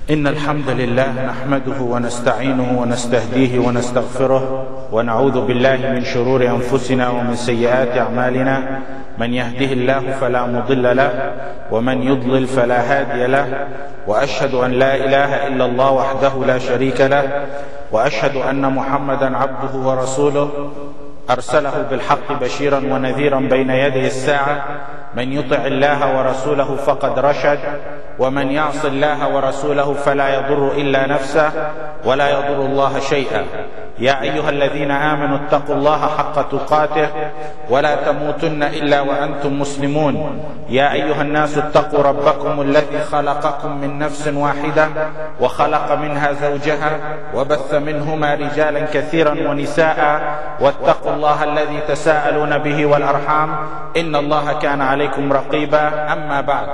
إن الحمد لله نحمده ونستعينه ونستهديه ونستغفره ونعوذ بالله من شرور أنفسنا ومن سيئات أعمالنا. من يهده الله فلا مضل له ومن يضلل فلا هادي له، وأشهد أن لا إله إلا الله وحده لا شريك له، وأشهد أن محمدا عبده ورسوله أرسله بالحق بشيرا ونذيرا بين يدي الساعة. من يطع الله ورسوله فقد رشد، ومن يعص الله ورسوله فلا يضر إلا نفسه ولا يضر الله شيئا. يا أيها الذين آمنوا اتقوا الله حق تقاته ولا تموتن إلا وأنتم مسلمون. يا أيها الناس اتقوا ربكم الذي خلقكم من نفس واحدة وخلق منها زوجها وبث منهما رجالا كثيرا ونساء، واتقوا الله الذي تساءلون به والأرحام إن الله كان عليكم رقيبا. أما بعد.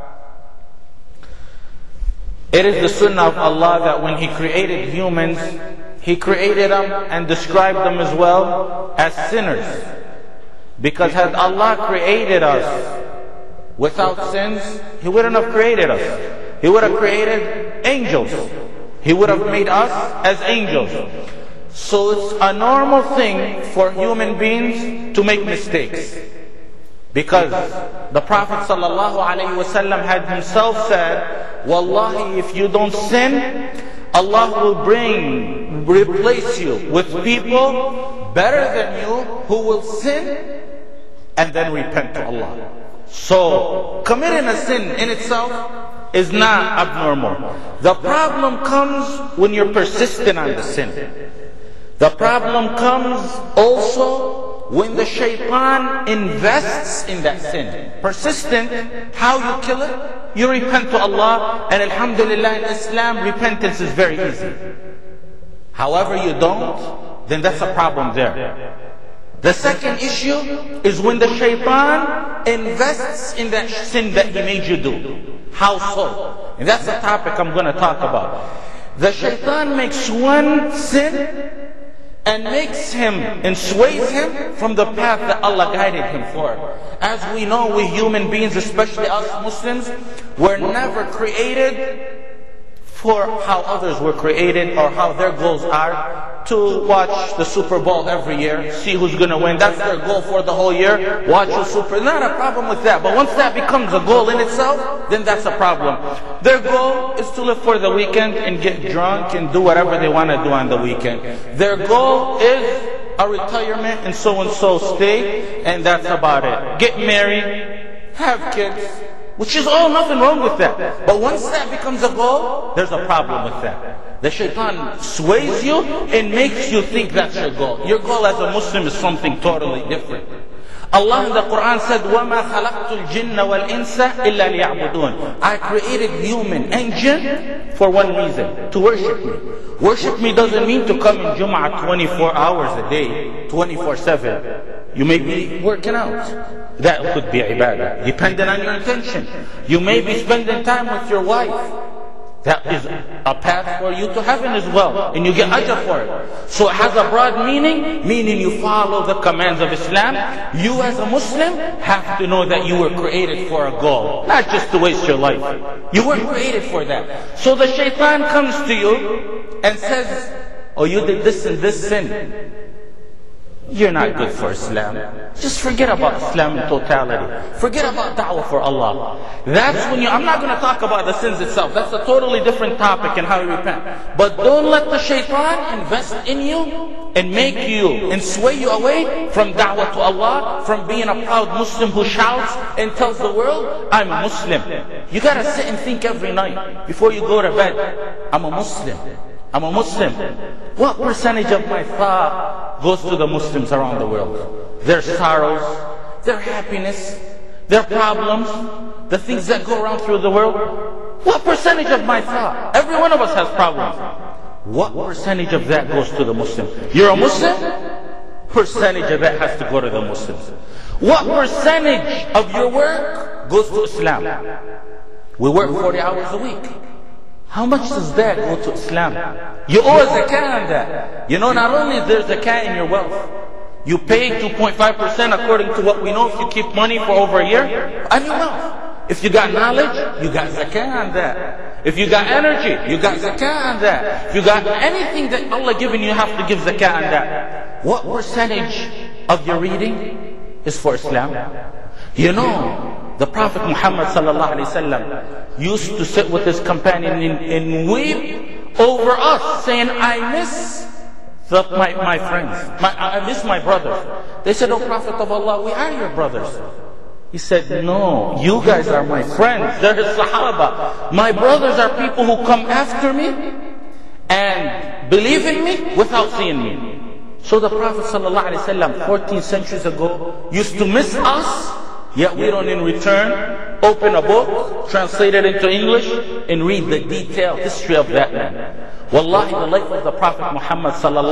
It is the sunnah of Allah that when He created humans, He created them and described them as well as sinners. Because had Allah created us without sins, He wouldn't have created us. He would have created angels. He would have made us as angels. So it's a normal thing for human beings to make mistakes. Because the Prophet ﷺ had himself said, Wallahi, if you don't sin, Allah will replace you with people better than you who will sin and then repent to Allah. So committing a sin in itself is not abnormal. The problem comes when you're persistent on the sin. The problem comes also when the shaitan invests in that sin. Persistent, how you kill it? You repent to Allah, and alhamdulillah in Islam, repentance is very easy. However you don't, then that's a problem there. The second issue is when the shaitan invests in that sin that he made you do. How so? And that's the topic I'm going to talk about. The shaitan makes one sin and makes him and sways him from the path that Allah guided him for. As we know, we human beings, especially us Muslims, were never created for how others were created or how their goals are, to watch the Super Bowl every year, see who's going to win. That's their goal for the whole year. Watch the Super. Not a problem with that. But once that becomes a goal in itself, then that's a problem. Their goal is to live for the weekend and get drunk and do whatever they want to do on the weekend. Their goal is a retirement in so-and-so state, and that's about it. Get married, have kids, which is all nothing wrong with that. But once that becomes a goal, there's a problem with that. The shaitan sways you and makes you think that's your goal. Your goal as a Muslim is something totally different. Allah in the Quran said, وَمَا خَلَقْتُ الْجِنَّ وَالْإِنسَ إِلَّا لِيَعْبُدُونَ. I created human and jinn for one reason, to worship me. Worship me doesn't mean to come in Jum'ah 24 hours a day, 24/7. You may be working out. That could be ibadah, depending on your intention. You may be spending time with your wife. That is a path for you to heaven as well, and you get ajr for it. So it has a broad meaning you follow the commands of Islam. You as a Muslim have to know that you were created for a goal, not just to waste your life. You were created for that. So the shaitan comes to you and says, oh, you did this and this sin. You're not good for Islam. Just forget about Islam in totality. Forget about da'wah for Allah. That's when I'm not going to talk about the sins itself. That's a totally different topic and how you repent. But don't let the shaitan invest in you and make you and sway you away from da'wah to Allah, from being a proud Muslim who shouts and tells the world, I'm a Muslim. You got to sit and think every night before you go to bed, I'm a Muslim. I'm a Muslim. What percentage of my thought goes to the Muslims around the world? Their sorrows, their happiness, their problems, the things that go around through the world. What percentage of my thought? Every one of us has problems. What percentage of that goes to the Muslim? You're a Muslim? Percentage of that has to go to the Muslims. What percentage of your work goes to Islam? We work 40 hours a week. How much does that go to Islam? You owe a zakah on that. You know, not only is there zakah in your wealth, you pay 2.5% according to what we know if you keep money for over a year, on your wealth. If you got knowledge, you got zakah on that. If you got energy, you got zakah on that. If you got anything that Allah given you, you have to give zakah on that. What percentage of your reading is for Islam? You know, the Prophet Muhammad sallallahu alaihi wasallam used to sit with his companion and weep over us, saying, I miss my friends. I miss my brothers. They said, oh Prophet of Allah, we are your brothers. He said, no, you guys are my friends. They're his Sahaba. My brothers are people who come after me and believe in me without seeing me. So the Prophet ﷺ 14 centuries ago used to miss us, yet we don't in return open a book, translate it into English, and read the detailed history of that man. Wallahi, the life of the Prophet Muhammad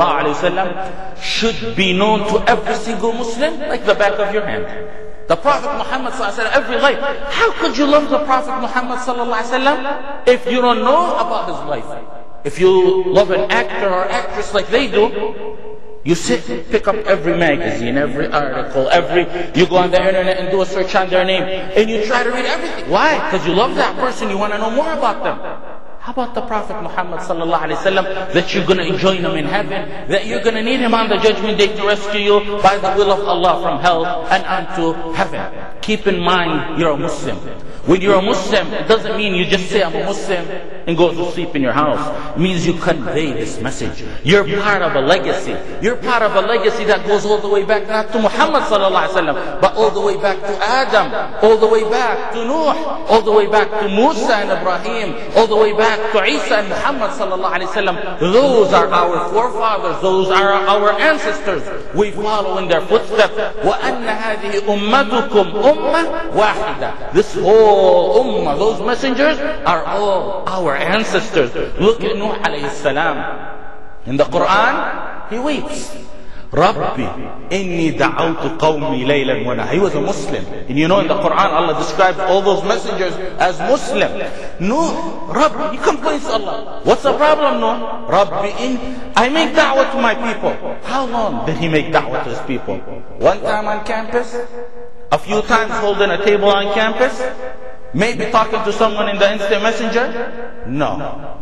ﷺ should be known to every single Muslim like the back of your hand. The Prophet Muhammad ﷺ, every life. How could you love the Prophet Muhammad ﷺ if you don't know about his life? If you love an actor or actress like they do, you sit and pick up every magazine, every article, you go on the internet and do a search on their name, and you try to read everything. Why? Because you love that person, you want to know more about them. How about the Prophet Muhammad sallallahu alaihi wasallam, that you're going to enjoy him in heaven, that you're going to need him on the judgment day to rescue you by the will of Allah from hell and unto heaven. Keep in mind, you're a Muslim. When you're a Muslim, it doesn't mean you just say I'm a Muslim and go to sleep in your house. It means you convey this message. You're part of a legacy. You're part of a legacy that goes all the way back not to Muhammad sallallahu alaihi wasallam, but all the way back to Adam, all the way back to Nuh, all the way back to Musa and Ibrahim, all the way back to Isa and Muhammad sallallahu alaihi wasallam. Those are our forefathers. Those are our ancestors. We follow in their footsteps. وَأَنَّ هَذِهِ أُمَّتُكُمْ أُمَّةٌ وَاحِدَةٌ. This whole ummah, those messengers are all our ancestors. Look at Nuh alayhi salam. In the Quran, he weeps. Rabbi, inni da'awtu qawmi laylan wa nahara. He was a Muslim. And you know in the Quran, Allah describes all those messengers as Muslim. Nuh, Rabbi, he complains to Allah. What's the problem, Nuh? Rabbi, I make da'wah to my people. How long did he make da'wah to his people? One time on campus? A few times holding a table on campus? Maybe talking to someone in the instant messenger? No.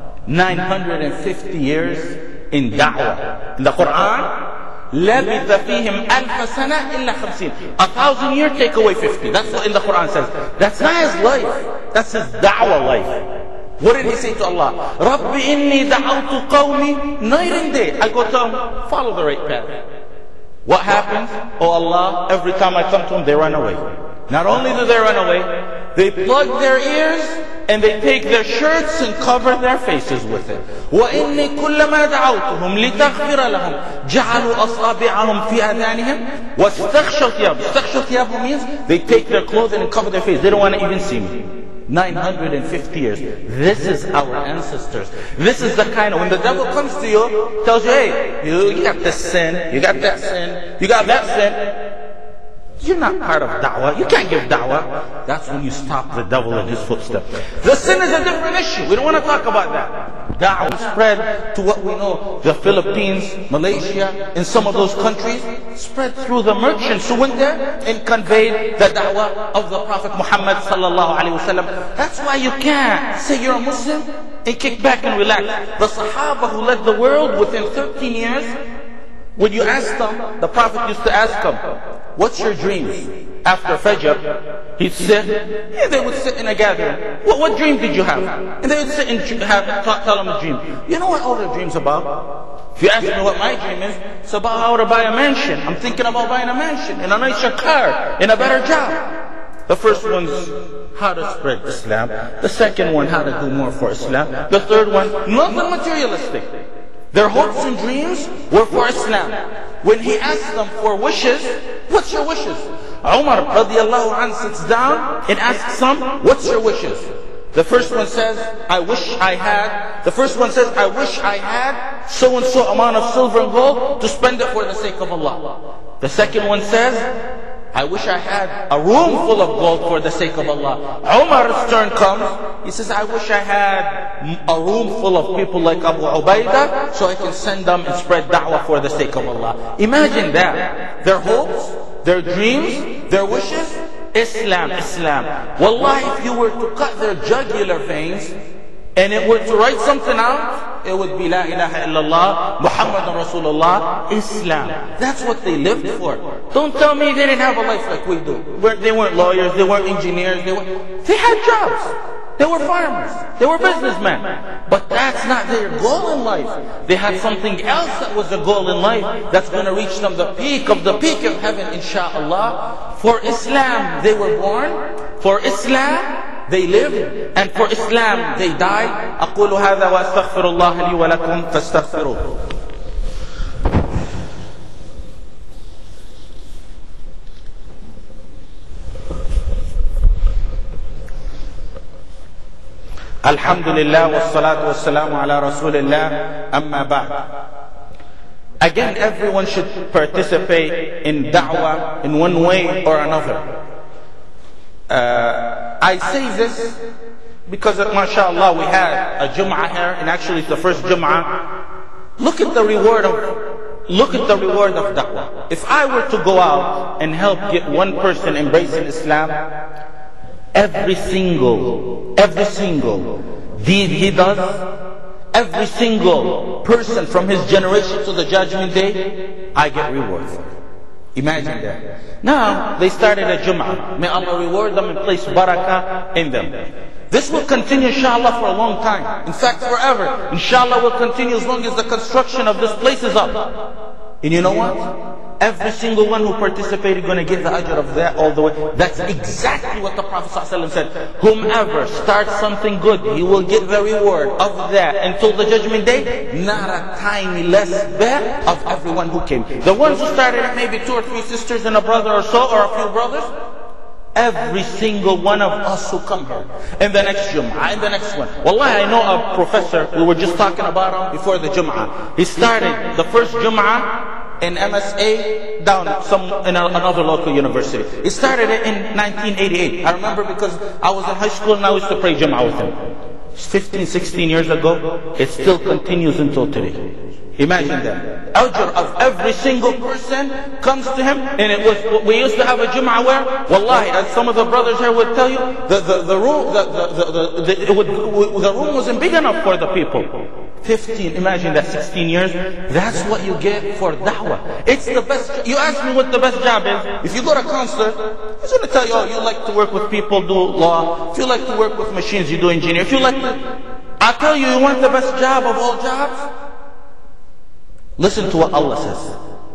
950 years in da'wah. In the Quran, لَبِثَ فِيهِمْ أَلْفَ سَنَةٍ إِلَّا 50. 1,000 years, take away 50. That's what in the Quran says. That's not his life. That's his da'wah life. What did he say to Allah? رَبِّ إِنِّي دَعَوْتُ قَوْمِي. Night and day, I go to him, follow the right path. What happens? Oh Allah, every time I come to them, they run away. Not only do they run away, they plug their ears and they take their shirts and cover their faces with it. وَإِنِّي كُلَّمَا دَعَوْتُهُمْ لِتَغْفِرَ لَهُمْ جَعَلُوا أَصَابِعَهُمْ فِي أَذَانِهِمْ وَاسْتَغْشَوْا ثِيَابَهُمْ. استغشوا ثيابهم means they take their clothing and cover their face. They don't want to even see me. 950 years. This is our ancestors. This is the kind of, when the devil comes to you, tells you, hey, you got this sin, you got that sin, you got that sin. You're not part of da'wah. You can't give da'wah. That's when you stop the devil in his footsteps. The sin is a different issue. We don't want to talk about that. Da'wah spread to what we know, the Philippines, Malaysia, in some of those countries, spread through the merchants who went there and conveyed the da'wah of the Prophet Muhammad sallallahu alaihi wasallam. That's why you can't say you're a Muslim and kick back and relax. The Sahaba who led the world within 13 years, when you ask them, the Prophet used to ask them, what's your dreams? After Fajr, he'd sit, they would sit in a gathering. What dream did you have? And they would sit and tell them a dream. You know what all their dreams about? If you ask me what my dream is, it's about how to buy a mansion. I'm thinking about buying a mansion, and a nicer car, and a better job. The first one's how to spread Islam. The second one, how to do more for Islam. The third one, nothing materialistic. Their hopes and dreams were for Islam. When he asked them for wishes, what's your wishes? Umar radiallahu anhu sits down and asks them, what's your wishes? The first one says, I wish I had so and so amount of silver and gold to spend it for the sake of Allah. The second one says, I wish I had a room full of gold for the sake of Allah. Umar's turn comes. He says, I wish I had a room full of people like Abu Ubaidah so I can send them and spread da'wah for the sake of Allah. Imagine that. Their hopes, their dreams, their wishes, Islam, Islam. Wallahi, if you were to cut their jugular veins and it were to write something out, it would be La ilaha illallah, Muhammadan Rasulullah, Islam. That's what they lived for. Don't tell me they didn't have a life like we do. They weren't lawyers, they weren't engineers, they had jobs. They were farmers, they were businessmen. But that's not their goal in life. They had something else that was the goal in life that's going to reach them the peak of heaven, inshaAllah. For Islam they were born, for Islam they lived, and for Islam they died. أقول هذا وأستغفر الله لي ولكم فاستغفروه. Alhamdulillah wassalatu wassalamu ala rasulillah, amma ba'd. Again, everyone should participate in da'wah in one way or another. I say this because, mashallah, we had a Jum'ah here, and actually it's the first Jum'ah. Look at the reward of da'wah. If I were to go out and help get one person embracing Islam, every single deed he does, every single person from his generation to the judgment day, I get reward for it. Imagine that. Now, they started a Jum'ah. May Allah reward them and place barakah in them. This will continue, inshallah, for a long time. In fact, forever. Inshallah will continue as long as the construction of this place is up. And you know what? Every single one who participated is going to get the ajr of that all the way. That's exactly what the Prophet ﷺ said. Whomever starts something good, he will get the reward of that until the judgment day. Not a tiny less bit of everyone who came. The ones who started it, maybe 2 or 3 sisters and a brother or so, or a few brothers. Every single one of us who come here. And the next Jum'ah, and the next one. Wallahi, I know a professor, we were just talking about him before the Jum'ah. He started the first Jum'ah in MSA down in another local university. He started it in 1988. I remember because I was in high school and I used to pray Jum'ah with him. 15, 16 years ago. It still continues until today. Imagine that. Ajr of every single person comes to him. And it was, we used to have a Jum'ah where, wallahi, as some of the brothers here would tell you, the room wasn't big enough for the people. 15, imagine that, 16 years. That's what you get for da'wah. It's the best. You ask me what the best job is. If you go to a counselor, he's going to tell you, oh, you like to work with people, do law. If you like to work with machines, you do engineer. If you like to, I tell you, you want the best job of all jobs? Listen to what Allah says.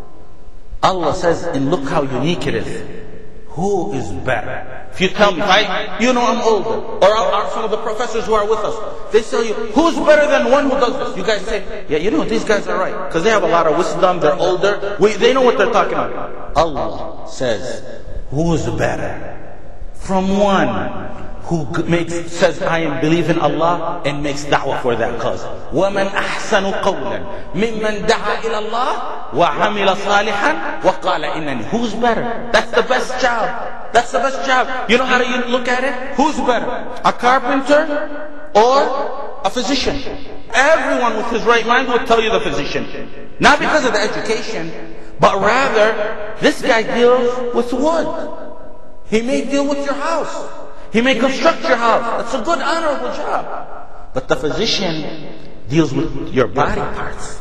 Allah says, and look how unique it is. Who is better? If you tell me, you know I'm older, or some of the professors who are with us, they tell you, who's better than one who does this? You guys say, yeah, you know, these guys are right. Because they have a lot of wisdom, they're older, they know what they're talking about. Allah says, who's better? From one who says, I am believing Allah and makes da'wah for that cause. وَمَنْ أَحْسَنُ قَوْلًا مِمَّنْ دَعَا إِلَى اللَّهِ وَعَمِلَ صَالِحًا وَقَالَ إِنَّنِي. Who's better? That's the best job. That's the best job. You know how you look at it? Who's better? A carpenter or a physician? Everyone with his right mind would tell you the physician. Not because of the education, but rather, this guy deals with wood. He may deal with your house. He may construct your house. That's a good, honorable job. But the physician deals with your body parts.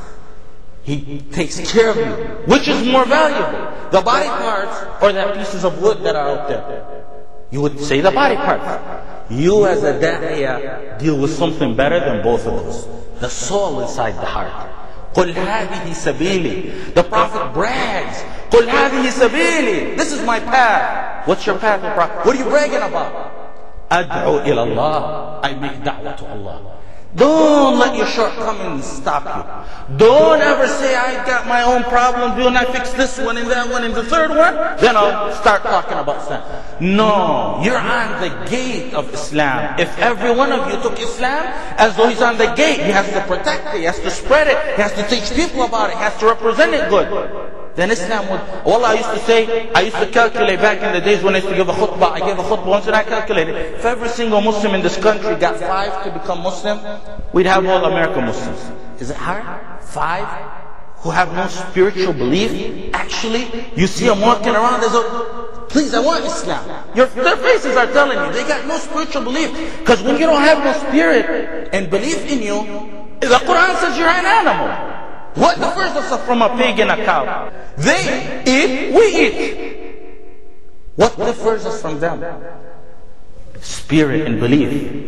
He takes care of you. Which is more valuable? The body parts or the pieces of wood that are out there? You would say the body parts. You as a da'iyah deal with something better than both of those. The soul inside the heart. قُلْ هَذِهِ سَبِيلِي. The Prophet brags. قُلْ هَذِهِ سَبِيلِي. This is my path. What's your path, Prophet? What are you bragging about? أدعو إلى الله. I make da'wah to Allah. Don't let your shortcomings stop you. Don't ever say, I got my own problems, when I fix this one and that one and the third one, then I'll start talking about Islam. No, you're on the gate of Islam. If every one of you took Islam as though he's on the gate, he has to protect it, he has to spread it, he has to teach people about it, he has to represent it good. Then Islam would, wallah, I used to calculate back in the days when I used to give a khutbah. I gave a khutbah once and I calculated, if every single Muslim in this country got 5 to become Muslim, we'd have all American Muslims. Is it hard? 5 who have no spiritual belief? Actually, you see them walking around as a Please, I want Islam. Their faces are telling you they got no spiritual belief. Because when you don't have no spirit and belief in you, the Quran says you're an animal. What differs us from a pig and a cow? They eat, we eat. What differs us from them? Spirit and belief.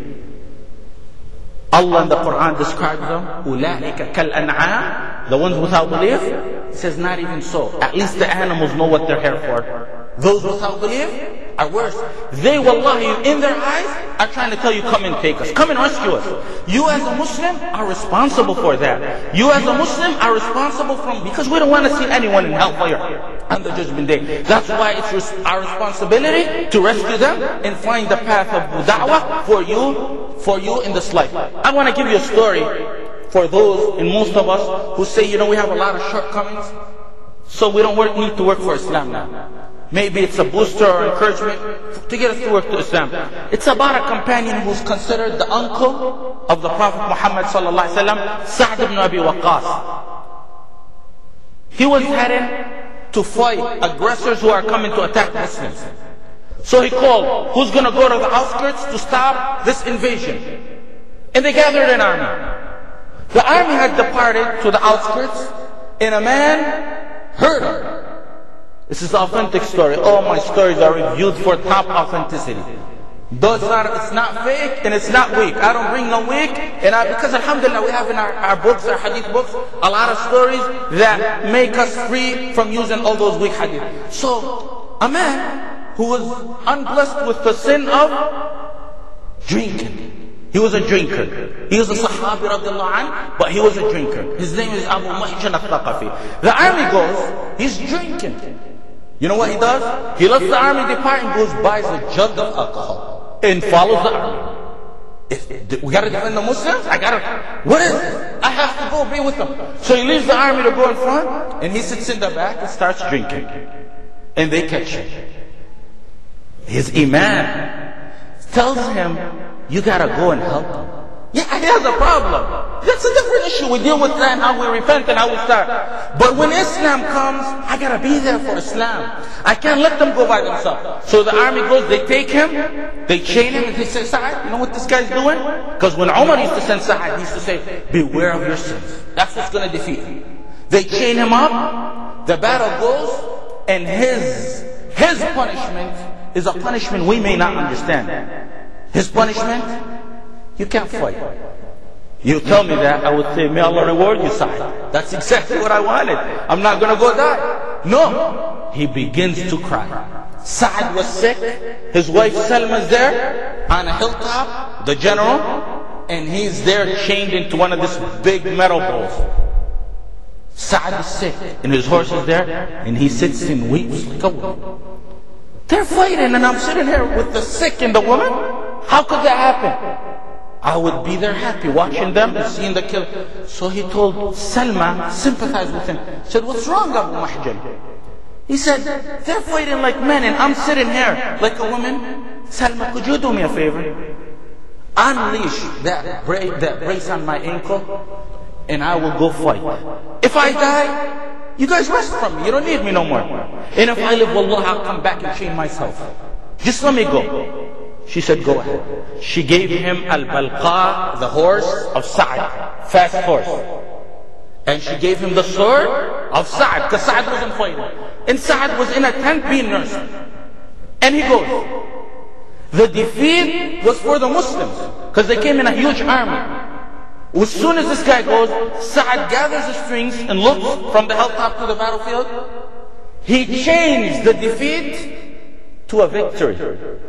Allah in the Quran describes them, أُولَٰئِكَ كَالْأَنْعَامِ, the ones without belief. He says not even so. At least the animals know what they're here for. Those without belief are worse. They, wallahi, in their eyes are trying to tell you, come and take us, come and rescue us. You as a Muslim are responsible for that. You as a Muslim are responsible because we don't want to see anyone in hellfire on the judgment day. That's why it's our responsibility to rescue them and find the path of da'wah for you in this life. I want to give you a story for those, and most of us, who say, we have a lot of shortcomings, so we don't need to work for Islam now. Maybe it's a booster or encouragement to get us to work to Islam. It's about a companion who's considered the uncle of the Prophet Muhammad sallallahu alaihi wasallam, Sa'd ibn Abi Waqqas. He was heading to fight aggressors who are coming to attack Muslims. So he called, who's going to go to the outskirts to stop this invasion? And they gathered an army. The army had departed to the outskirts, and a man heard him. This is an authentic story. All my stories are reviewed for top authenticity. Though it's not fake and it's not weak. I don't bring no weak. Because alhamdulillah we have in our books, our hadith books, a lot of stories that make us free from using all those weak hadith. So, a man who was unblessed with the sin of drinking. He was a drinker. He was a Sahabi radiallahu anh, but he was a drinker. His name is Abu Mahjan al-Thaqafi. The army goes, he's drinking. You know what he does? He lets the army depart and goes, buys a jug of alcohol and follows the army. We gotta defend the Muslims? What is it? I have to go be with them. So he leaves the army to go in front, and he sits in the back and starts drinking. And they catch him. His Imam tells him, you gotta go and help him. Yeah, he has a problem. That's a different issue. We deal with that and how we repent and how we start. But when Islam comes, I gotta be there for Islam. I can't let them go by themselves. So the army goes, they take him, they chain him, and they say, Sa'ad, you know what this guy's doing? Because when Umar used to send Sa'ad, he used to say, beware of your sins. That's what's gonna defeat him. They chain him up, the battle goes, and his punishment is a punishment we may not understand. His punishment, you can't fight. You tell me that, I would say, may Allah reward you, Sa'ad. That's exactly what I wanted. I'm not going to go die. No. He begins to cry. Sa'ad was sick. His wife Salma's there on a hilltop, the general, and he's there chained into one of these big metal bowls. Sa'ad is sick, and his horse is there, and he sits and weeps like a woman. They're fighting, and I'm sitting here with the sick and the woman. How could that happen? I would be there happy watching them and seeing the kill. So he told Salma, sympathize with him. He said, what's wrong, Abu Mahjan? He said, they're fighting like men and I'm sitting here like a woman. Salma, could you do me a favor? Unleash that brace on my ankle and I will go fight. If I die, you guys rest from me. You don't need me no more. And if I live, wallah, I'll come back and chain myself. Just let me go. She said, go ahead. She gave him Al-Balqa, the horse of Sa'ad, fast horse. And she gave him the sword of Sa'ad, because Sa'ad wasn't fighting. And Sa'ad was in a tent being nursed. And he goes. The defeat was for the Muslims, because they came in a huge army. As soon as this guy goes, Sa'ad gathers the strings and looks from the hilltop to the battlefield. He changed the defeat to a victory.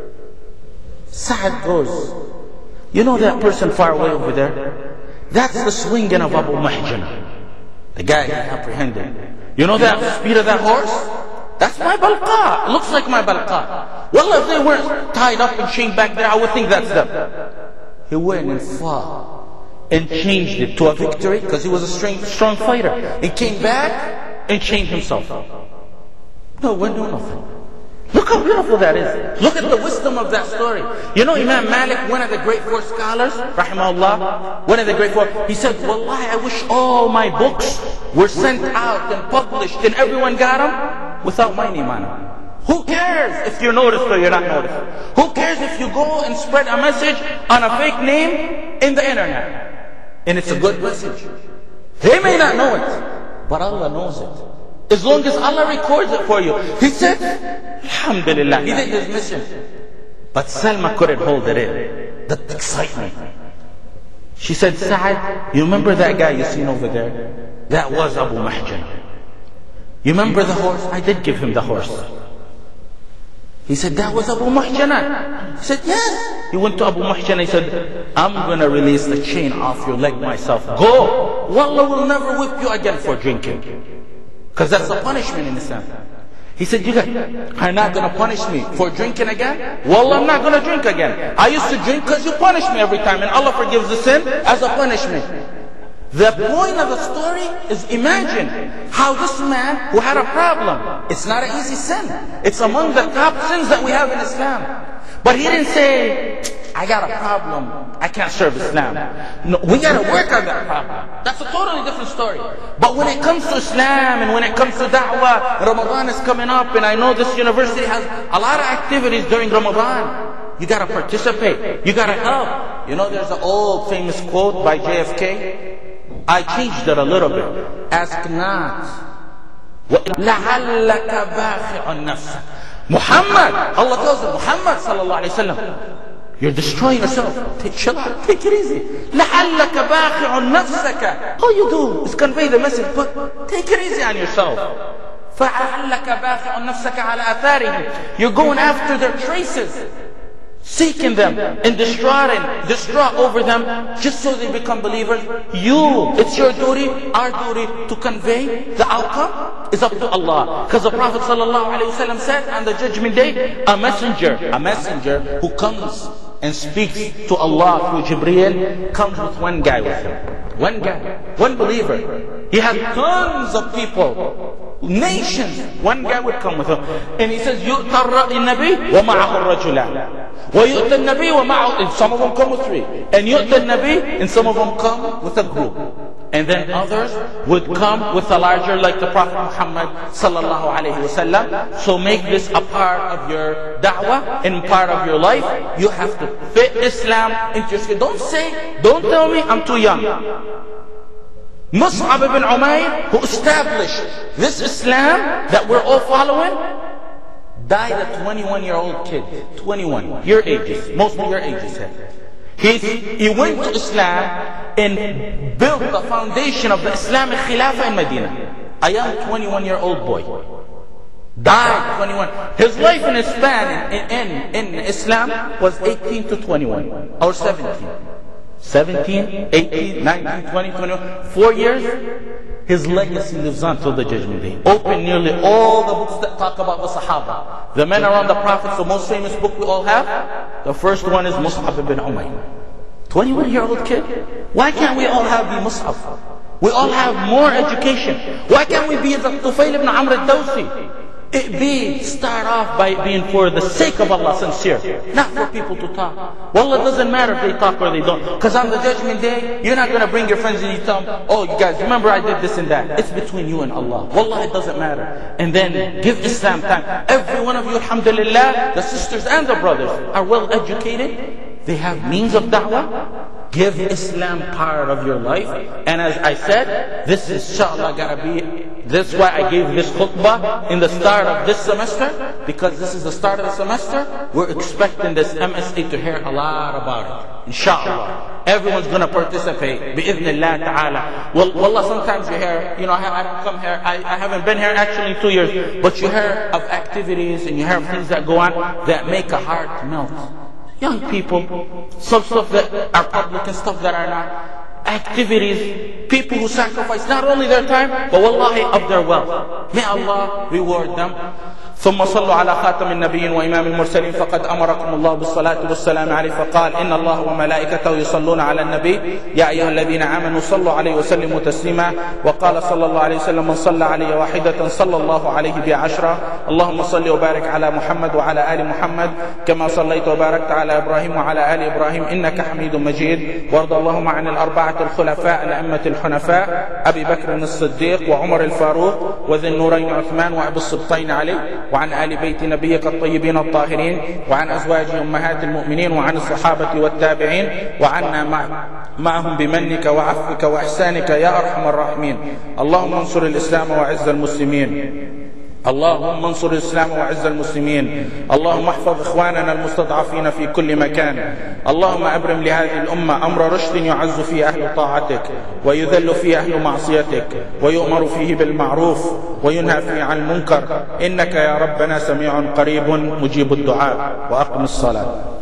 Sa'ad goes, you know that person far away over there? That's the swinging of Abu Mahjan. The guy he apprehended. You know that speed of that horse? That's my balqa. It looks like my balqa. Well, if they weren't tied up and chained back there, I would think that's them. He went and fought and changed it to a victory because he was a strong fighter. He came back and changed himself. No, we're doing nothing. Look how beautiful that is. Look at the wisdom of that story. You know Imam Malik, one of the great four scholars, rahimahullah, one of the great four, he said, wallahi, I wish all my books were sent out and published and everyone got them without my name on them. Who cares if you're noticed or you're not noticed? Who cares if you go and spread a message on a fake name in the internet? And it's a good message. They may not know it, but Allah knows it. As long as Allah records it for you. He said, Alhamdulillah, he did his mission. But Salma couldn't hold it in. That excitement. She said, Sa'ad, you remember that guy you seen over there? That was Abu Mahjan. You remember the horse? I did give him the horse. He said, that was Abu Mahjana. He said, yes. He went to Abu Mahjana. He said, I'm going to release the chain off your leg myself. Go. Wallah will never whip you again for drinking. Because that's a punishment in Islam. He said, you guys are not going to punish me for drinking again? Wallah, I'm not going to drink again. I used to drink because you punish me every time. And Allah forgives the sin as a punishment. The point of the story is, imagine how this man who had a problem, it's not an easy sin. It's among the top sins that we have in Islam. But he didn't say, I got a problem, I can't serve Islam. No, we got to work on that problem. That's a totally different story. But when it comes to Islam and when it comes to da'wah, Ramadan is coming up, and I know this university has a lot of activities during Ramadan. You got to participate. You got to help. You know, there's an old famous quote by JFK. I changed it a little bit. Ask not. لَعَلَّكَ بَاخِعٌ نَفْسَكَ. Muhammad, Allah tells him, Muhammad sallallahu alayhi wa sallam, you're destroying yourself. Chill out, take it easy. لَعَلَّكَ بَاخِعٌ نَفْسَكَ. All you do is convey the message, but take it easy on yourself. فَعَلَّكَ بَاخِعٌ نَفْسَكَ عَلَى أَثَارِهِمْ. You're going after their traces, seeking them and distraught over them just so they become believers. It's your duty, our duty, to convey. The outcome is up to Allah. Because the Prophet ﷺ said on the judgment day, a messenger who comes and speaks to Allah through Jibreel comes with one guy with him. One guy, one believer. He has tons of people, nations. One guy would come with him. And he says, يُؤْتَى النَّبِي وَمَعَهُ الرَّجُلَانِ وَيُؤْتَى النَّبِي وَمَعَهُ. Some of them come with 3. And يُؤْتَى النَّبِي, and some of them come with a group. And then others would come with a larger, like the Prophet Muhammad sallallahu alayhi wa sallam. So make this a part of your da'wah and part of your life. You have to fit Islam into your skin. Don't tell me I'm too young. Mus'ab ibn Umayr, who established this Islam that we're all following, died a 21-year-old kid. 21, your ages, mostly your ages. He went to Islam and built the foundation of the Islamic Khilafah in Medina. A young 21-year-old boy died 21. His life in span in Islam was 18 to 21 or 17. 17, 18, 19, 20, 21, 4 years. His legacy lives on till the judgment day. Open nearly all the books that talk about the Sahaba, the men around the Prophet. The most famous book we all have, the first one is Mus'ab ibn Umayr. 21-year-old kid. Why can't we all be Mus'ab? We all have more education. Why can't we be the Tufail ibn Amr al-Dawsi? Start off by being for the sake of Allah sincere, not for people to talk. Wallah, it doesn't matter if they talk or they don't. Because on the judgment day, you're not going to bring your friends and you tell them, oh, you guys, remember I did this and that. It's between you and Allah. Wallah, it doesn't matter. And then give Islam time. Every one of you, alhamdulillah, the sisters and the brothers are well educated. They have means of da'wah. Give Islam part of your life. And as I said, this is inshallah gotta be, that's why I gave this khutbah in the start of this semester, because this is the start of the semester. We're expecting this MSA to hear a lot about it, inshallah. Everyone's gonna participate, bi'idhnillah ta'ala. Wallah, sometimes you hear, I don't come here, I haven't been here actually in 2 years, but you hear of activities and you hear of things that go on that make a heart melt. Young people, some stuff that are public and stuff that are not. Activities, people who sacrifice not only their time, but wallahi of their wealth. May Allah reward them. ثم صلوا على خاتم النبيين وإمام المرسلين فقد أمركم الله بالصلاة والسلام عليه فقال إن الله وملائكته يصلون على النبي يا أيها الذين آمنوا صلوا عليه وسلموا تسليما وقال صلى الله عليه وسلم من صلى علي واحدة صلى الله عليه بعشرة اللهم صل وبارك على محمد وعلى آل محمد كما صليت وباركت على إبراهيم وعلى آل إبراهيم إنك حميد مجيد وارض اللهم عن الأربعة الخلفاء الأئمة الحنفاء أبي بكر الصديق وعمر الفاروق وذي النورين عثمان وأبي السبطين علي وعن آل بيت نبيك الطيبين الطاهرين، وعن أزواج أمهات المؤمنين، وعن الصحابة والتابعين، وعنا معهم بمنك وعفوك وإحسانك يا أرحم الراحمين. اللهم انصر الإسلام وعز المسلمين، اللهم انصر الإسلام وعز المسلمين. اللهم احفظ إخواننا المستضعفين في كل مكان. اللهم أبرم لهذه الأمة أمر رشد يعز فيه أهل طاعتك ويذل فيه أهل معصيتك، ويؤمر فيه بالمعروف وينهى فيه عن المنكر، إنك يا ربنا سميع قريب مجيب الدعاء. وأقم الصلاة.